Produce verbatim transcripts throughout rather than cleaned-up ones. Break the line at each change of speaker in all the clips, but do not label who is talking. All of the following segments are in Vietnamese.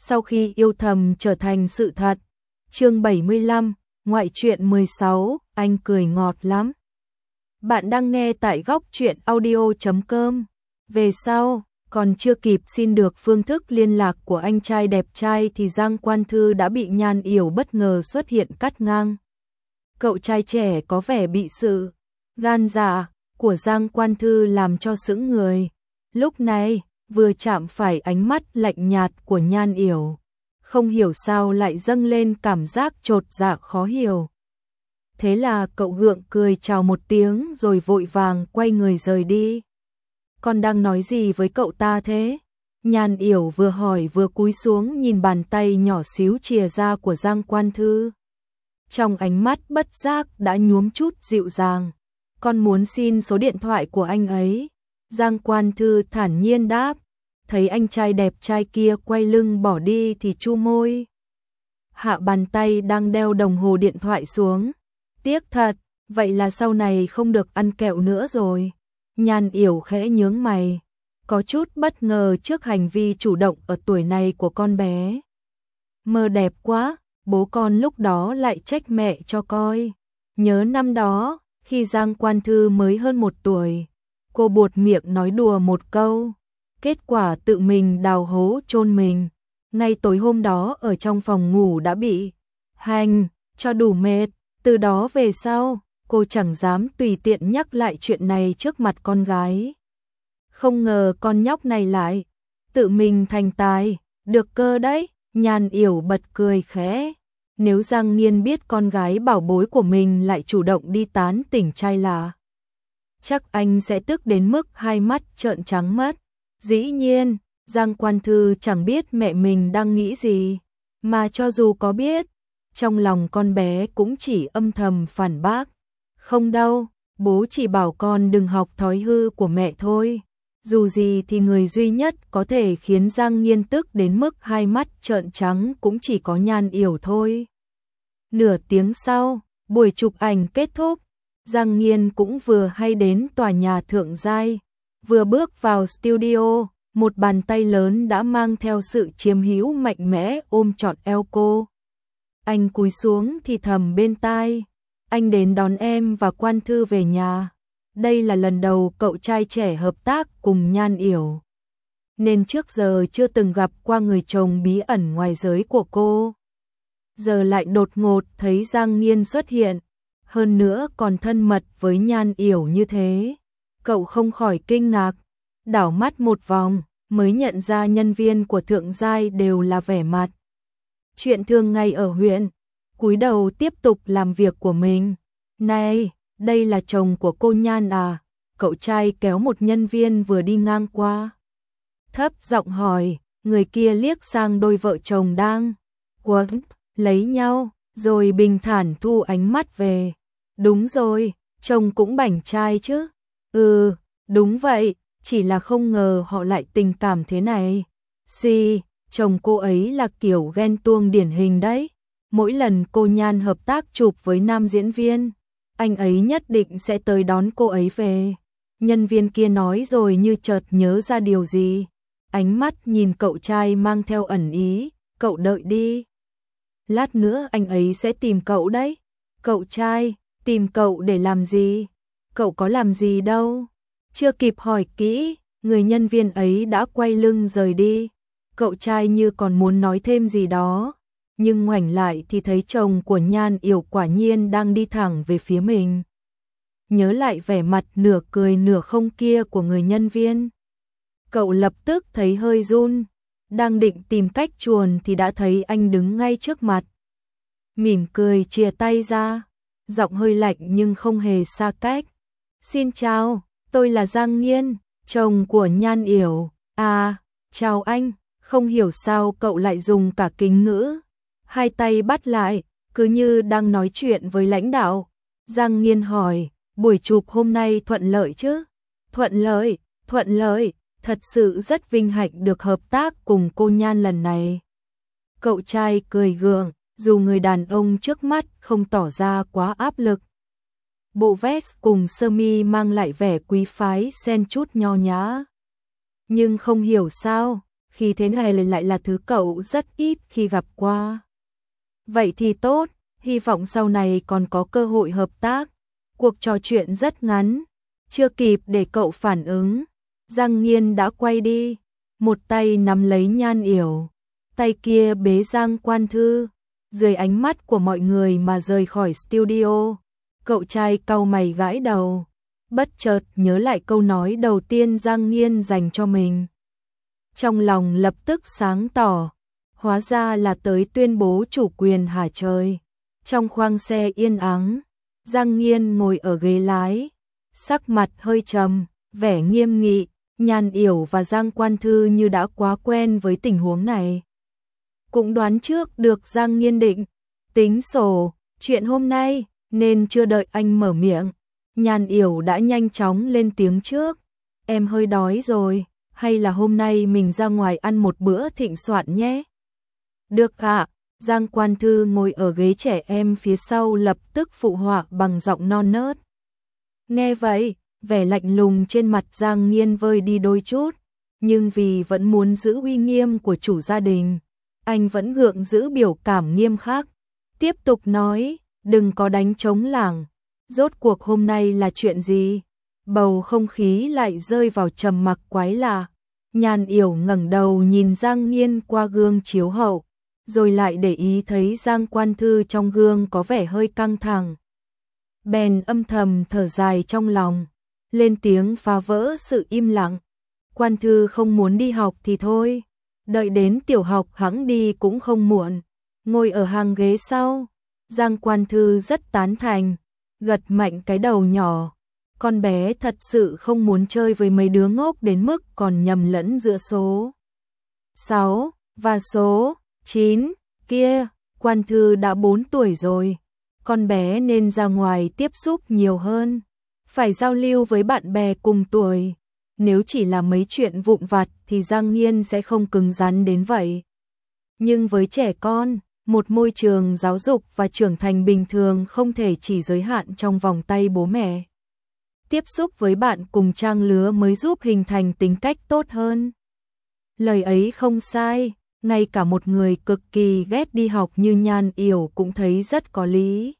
sau khi yêu thầm trở thành sự thật. Chương bảy mươi lăm, ngoại truyện mười sáu, anh cười ngọt lắm. Bạn đang nghe tại góc truyện audio chấm com. Về sau, còn chưa kịp xin được phương thức liên lạc của anh trai đẹp trai thì Giang Quan Thư đã bị Nhan Yểu bất ngờ xuất hiện cắt ngang. Cậu trai trẻ có vẻ bị sự gan dạ của Giang Quan Thư làm cho sững người. Lúc này, vừa chạm phải ánh mắt lạnh nhạt của Nhan Yểu, không hiểu sao lại dâng lên cảm giác chột dạ khó hiểu. Thế là cậu gượng cười chào một tiếng rồi vội vàng quay người rời đi. Con đang nói gì với cậu ta thế? Nhan Yểu vừa hỏi vừa cúi xuống nhìn bàn tay nhỏ xíu chìa ra của Giang Quan Thư. Trong ánh mắt bất giác đã nhuốm chút dịu dàng. Con muốn xin số điện thoại của anh ấy. Giang Quan Thư thản nhiên đáp. Thấy anh trai đẹp trai kia quay lưng bỏ đi thì chu môi. Hạ bàn tay đang đeo đồng hồ điện thoại xuống. Tiếc thật, vậy là sau này không được ăn kẹo nữa rồi. Nhan Yểu khẽ nhướng mày, có chút bất ngờ trước hành vi chủ động ở tuổi này của con bé. Mơ đẹp quá, bố con lúc đó lại trách mẹ cho coi. Nhớ năm đó, khi Giang Quan Thư mới hơn một tuổi, cô buột miệng nói đùa một câu, kết quả tự mình đào hố chôn mình. Ngay tối hôm đó ở trong phòng ngủ đã bị hành cho đủ mệt, từ đó về sau, cô chẳng dám tùy tiện nhắc lại chuyện này trước mặt con gái. Không ngờ con nhóc này lại tự mình thành tài, được cơ đấy. Nhan Yểu bật cười khẽ. Nếu Giang Nghiên biết con gái bảo bối của mình lại chủ động đi tán tỉnh trai là, chắc anh sẽ tức đến mức hai mắt trợn trắng mất. Dĩ nhiên, Giang Quan Thư chẳng biết mẹ mình đang nghĩ gì, mà cho dù có biết, trong lòng con bé cũng chỉ âm thầm phản bác. Không đâu, bố chỉ bảo con đừng học thói hư của mẹ thôi. Dù gì thì người duy nhất có thể khiến Giang Nghiên tức đến mức hai mắt trợn trắng cũng chỉ có Nhan Yểu thôi. Nửa tiếng sau, buổi chụp ảnh kết thúc, Giang Nghiên cũng vừa hay đến tòa nhà thượng giai. Vừa bước vào studio, một bàn tay lớn đã mang theo sự chiếm hữu mạnh mẽ ôm trọn eo cô. Anh cúi xuống thì thầm bên tai. Anh đến đón em và Quan Thư về nhà. Đây là lần đầu cậu trai trẻ hợp tác cùng Nhan Yểu, nên trước giờ chưa từng gặp qua người chồng bí ẩn ngoài giới của cô. Giờ lại đột ngột thấy Giang Nghiên xuất hiện, hơn nữa còn thân mật với Nhan Yểu như thế. Cậu không khỏi kinh ngạc, đảo mắt một vòng mới nhận ra nhân viên của thượng giai đều là vẻ mặt chuyện thường ngày ở huyện, cúi đầu tiếp tục làm việc của mình. Này, đây là chồng của cô Nhan à? Cậu trai kéo một nhân viên vừa đi ngang qua, thấp giọng hỏi. Người kia liếc sang đôi vợ chồng đang quấn lấy nhau, rồi bình thản thu ánh mắt về. Đúng rồi, chồng cũng bảnh trai chứ? Ừ, đúng vậy, chỉ là không ngờ họ lại tình cảm thế này. Si, chồng cô ấy là kiểu ghen tuông điển hình đấy. Mỗi lần cô Nhan hợp tác chụp với nam diễn viên, anh ấy nhất định sẽ tới đón cô ấy về. Nhân viên kia nói rồi như chợt nhớ ra điều gì. Ánh mắt nhìn cậu trai mang theo ẩn ý. Cậu đợi đi, lát nữa anh ấy sẽ tìm cậu đấy. Cậu trai, tìm cậu để làm gì? Cậu có làm gì đâu. Chưa kịp hỏi kỹ, người nhân viên ấy đã quay lưng rời đi. Cậu trai như còn muốn nói thêm gì đó, nhưng ngoảnh lại thì thấy chồng của Nhan Yểu quả nhiên đang đi thẳng về phía mình. Nhớ lại vẻ mặt nửa cười nửa không kia của người nhân viên, cậu lập tức thấy hơi run. Đang định tìm cách chuồn thì đã thấy anh đứng ngay trước mặt, mỉm cười chìa tay ra, giọng hơi lạnh nhưng không hề xa cách. Xin chào, tôi là Giang Nghiên, chồng của Nhan Yểu. À, chào anh. Không hiểu sao cậu lại dùng cả kính ngữ, hai tay bắt lại, cứ như đang nói chuyện với lãnh đạo. Giang Nghiên hỏi, buổi chụp hôm nay thuận lợi chứ? Thuận lợi, thuận lợi, thật sự rất vinh hạnh được hợp tác cùng cô Nhan lần này. Cậu trai cười gượng, dù người đàn ông trước mắt không tỏ ra quá áp lực. Bộ vest cùng sơ mi mang lại vẻ quý phái xen chút nho nhã. Nhưng không hiểu sao, khi thế này lại là thứ cậu rất ít khi gặp qua. Vậy thì tốt, hy vọng sau này còn có cơ hội hợp tác. Cuộc trò chuyện rất ngắn, chưa kịp để cậu phản ứng, Giang Nghiên đã quay đi, một tay nắm lấy Nhan Yểu, tay kia bế Giang Quan Thư, dưới ánh mắt của mọi người mà rời khỏi studio. Cậu trai cau mày gãi đầu, bất chợt nhớ lại câu nói đầu tiên Giang Nghiên dành cho mình. Trong lòng lập tức sáng tỏ, hóa ra là tới tuyên bố chủ quyền hả trời. Trong khoang xe yên ắng, Giang Nghiên ngồi ở ghế lái, sắc mặt hơi trầm, vẻ nghiêm nghị, Nhan Yểu và Giang Quan Thư như đã quá quen với tình huống này. Cũng đoán trước được Giang Nghiên định tính sổ chuyện hôm nay, nên chưa đợi anh mở miệng, Nhan Yểu đã nhanh chóng lên tiếng trước. Em hơi đói rồi, hay là hôm nay mình ra ngoài ăn một bữa thịnh soạn nhé? Được ạ. Giang Quan Thư ngồi ở ghế trẻ em phía sau lập tức phụ họa bằng giọng non nớt. Nghe vậy, vẻ lạnh lùng trên mặt Giang Nghiên vơi đi đôi chút, nhưng vì vẫn muốn giữ uy nghiêm của chủ gia đình, anh vẫn gượng giữ biểu cảm nghiêm khắc, tiếp tục nói, đừng có đánh trống lảng, rốt cuộc hôm nay là chuyện gì? Bầu không khí lại rơi vào trầm mặc quái lạ. Nhan Yểu ngẩng đầu nhìn Giang Nghiên qua gương chiếu hậu, rồi lại để ý thấy Giang Quan Thư trong gương có vẻ hơi căng thẳng. Bèn âm thầm thở dài trong lòng, lên tiếng phá vỡ sự im lặng. Quan Thư không muốn đi học thì thôi, đợi đến tiểu học hẵng đi cũng không muộn. Ngồi ở hàng ghế sau, Giang Quan Thư rất tán thành, gật mạnh cái đầu nhỏ. Con bé thật sự không muốn chơi với mấy đứa ngốc đến mức còn nhầm lẫn giữa số sáu và số chín kia. Quan Thư đã bốn tuổi rồi, con bé nên ra ngoài tiếp xúc nhiều hơn, phải giao lưu với bạn bè cùng tuổi. Nếu chỉ là mấy chuyện vụn vặt thì Giang Nghiên sẽ không cứng rắn đến vậy. Nhưng với trẻ con, một môi trường giáo dục và trưởng thành bình thường không thể chỉ giới hạn trong vòng tay bố mẹ. Tiếp xúc với bạn cùng trang lứa mới giúp hình thành tính cách tốt hơn. Lời ấy không sai, ngay cả một người cực kỳ ghét đi học như Nhan Yểu cũng thấy rất có lý.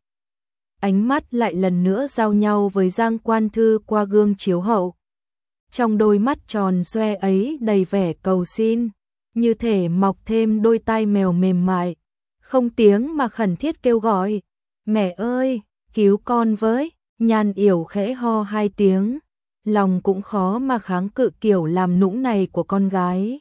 Ánh mắt lại lần nữa giao nhau với Giang Quan Thư qua gương chiếu hậu. Trong đôi mắt tròn xoe ấy đầy vẻ cầu xin, như thể mọc thêm đôi tai mèo mềm mại, không tiếng mà khẩn thiết kêu gọi, mẹ ơi, cứu con với. Nhan Yểu khẽ ho hai tiếng, lòng cũng khó mà kháng cự kiểu làm nũng này của con gái.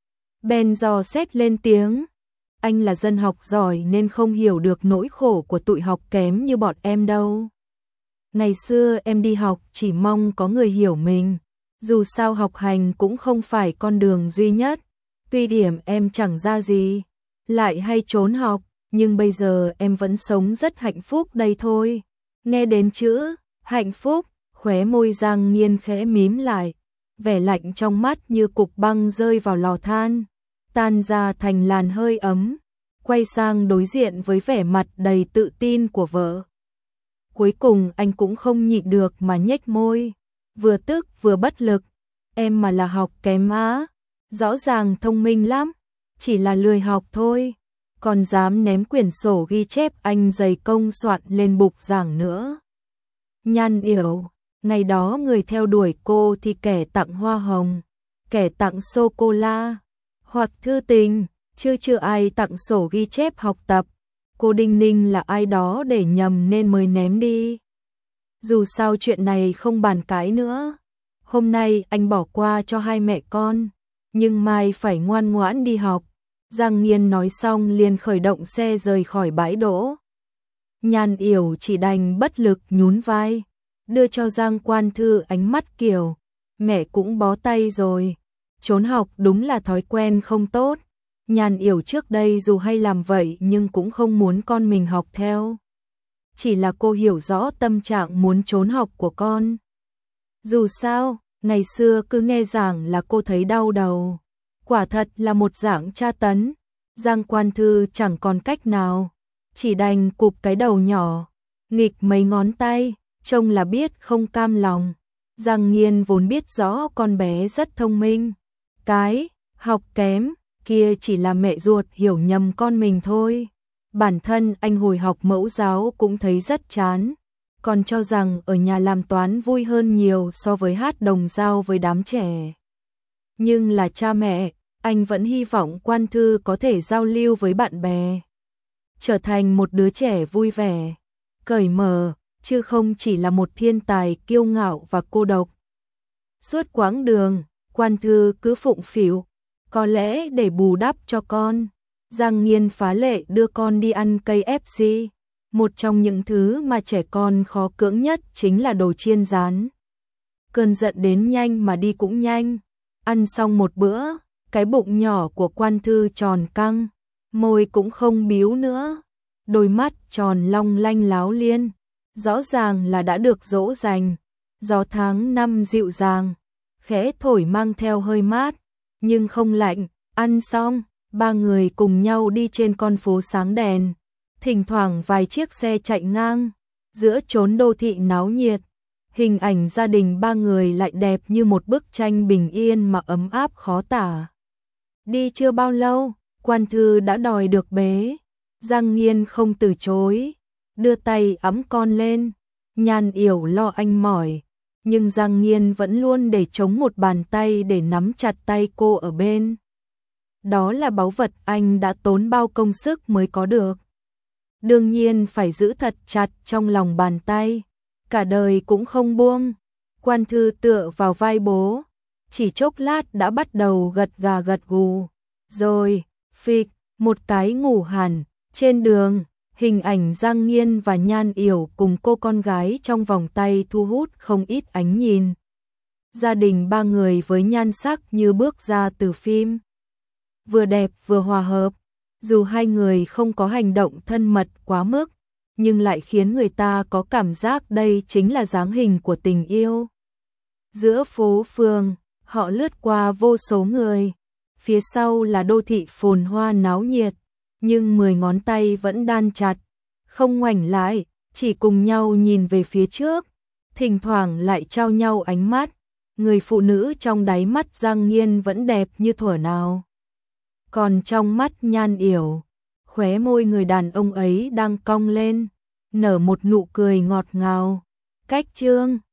Bèn dò xét lên tiếng, anh là dân học giỏi nên không hiểu được nỗi khổ của tụi học kém như bọn em đâu. Ngày xưa em đi học chỉ mong có người hiểu mình, dù sao học hành cũng không phải con đường duy nhất, tuy điểm em chẳng ra gì, lại hay trốn học, nhưng bây giờ em vẫn sống rất hạnh phúc đây thôi. Nghe đến chữ hạnh phúc, khóe môi Giang Nghiên khẽ mím lại, vẻ lạnh trong mắt như cục băng rơi vào lò than, tan ra thành làn hơi ấm, quay sang đối diện với vẻ mặt đầy tự tin của vợ. Cuối cùng anh cũng không nhịn được mà nhếch môi, vừa tức vừa bất lực, em mà là học kém á, rõ ràng thông minh lắm, chỉ là lười học thôi, còn dám ném quyển sổ ghi chép anh dày công soạn lên bục giảng nữa. Nhan Yểu, ngày đó người theo đuổi cô thì kẻ tặng hoa hồng, kẻ tặng sô-cô-la, hoặc thư tình, chưa chưa ai tặng sổ ghi chép học tập. Cô Đinh Ninh là ai đó để nhầm nên mới ném đi. Dù sao chuyện này không bàn cãi nữa. Hôm nay anh bỏ qua cho hai mẹ con, nhưng mai phải ngoan ngoãn đi học. Giang Nghiên nói xong liền khởi động xe rời khỏi bãi đỗ. Nhan Yểu chỉ đành bất lực nhún vai, đưa cho Giang Quan Thư ánh mắt kiểu, mẹ cũng bó tay rồi. Trốn học đúng là thói quen không tốt. Nhan Yểu trước đây dù hay làm vậy nhưng cũng không muốn con mình học theo. Chỉ là cô hiểu rõ tâm trạng muốn trốn học của con. Dù sao, ngày xưa cứ nghe giảng là cô thấy đau đầu. Quả thật là một dạng tra tấn. Giang Quan Thư chẳng còn cách nào, chỉ đành cụp cái đầu nhỏ, nghịch mấy ngón tay, trông là biết không cam lòng. Giang Nghiên vốn biết rõ con bé rất thông minh. Cái Học kém, kia chỉ là mẹ ruột hiểu nhầm con mình thôi. Bản thân anh hồi học mẫu giáo cũng thấy rất chán, còn cho rằng ở nhà làm toán vui hơn nhiều so với hát đồng dao với đám trẻ. Nhưng là cha mẹ, anh vẫn hy vọng Quan Thư có thể giao lưu với bạn bè, trở thành một đứa trẻ vui vẻ, cởi mở, chứ không chỉ là một thiên tài kiêu ngạo và cô độc. Suốt quãng đường, Quan Thư cứ phụng phịu, có lẽ để bù đắp cho con, Giang Nghiên phá lệ đưa con đi ăn ca ép xê. Một trong những thứ mà trẻ con khó cưỡng nhất chính là đồ chiên rán. Cơn giận đến nhanh mà đi cũng nhanh. Ăn xong một bữa, cái bụng nhỏ của Quan Thư tròn căng, môi cũng không biếu nữa, đôi mắt tròn long lanh láo liên, rõ ràng là đã được dỗ dành. Gió tháng năm dịu dàng, khẽ thổi mang theo hơi mát, nhưng không lạnh. Ăn xong, ba người cùng nhau đi trên con phố sáng đèn, thỉnh thoảng vài chiếc xe chạy ngang, giữa chốn đô thị náo nhiệt. Hình ảnh gia đình ba người lại đẹp như một bức tranh bình yên mà ấm áp khó tả. Đi chưa bao lâu, Quan Thư đã đòi được bế. Giang Nghiên không từ chối, đưa tay ẵm con lên. Nhan Yểu lo anh mỏi, nhưng Giang Nghiên vẫn luôn để chống một bàn tay để nắm chặt tay cô ở bên. Đó là báu vật anh đã tốn bao công sức mới có được. Đương nhiên phải giữ thật chặt trong lòng bàn tay, cả đời cũng không buông. Quan Thư tựa vào vai bố, chỉ chốc lát đã bắt đầu gật gà gật gù. Rồi, phịch, một cái ngủ hẳn. Trên đường, hình ảnh Giang Nghiên và Nhan Yểu cùng cô con gái trong vòng tay thu hút không ít ánh nhìn. Gia đình ba người với nhan sắc như bước ra từ phim. Vừa đẹp vừa hòa hợp, dù hai người không có hành động thân mật quá mức, nhưng lại khiến người ta có cảm giác đây chính là dáng hình của tình yêu. Giữa phố phường, họ lướt qua vô số người, phía sau là đô thị phồn hoa náo nhiệt, nhưng mười ngón tay vẫn đan chặt, không ngoảnh lại, chỉ cùng nhau nhìn về phía trước, thỉnh thoảng lại trao nhau ánh mắt. Người phụ nữ trong đáy mắt Giang Nghiên vẫn đẹp như thuở nào. Còn trong mắt Nhan Yểu, khóe môi người đàn ông ấy đang cong lên, nở một nụ cười ngọt ngào. Cách chương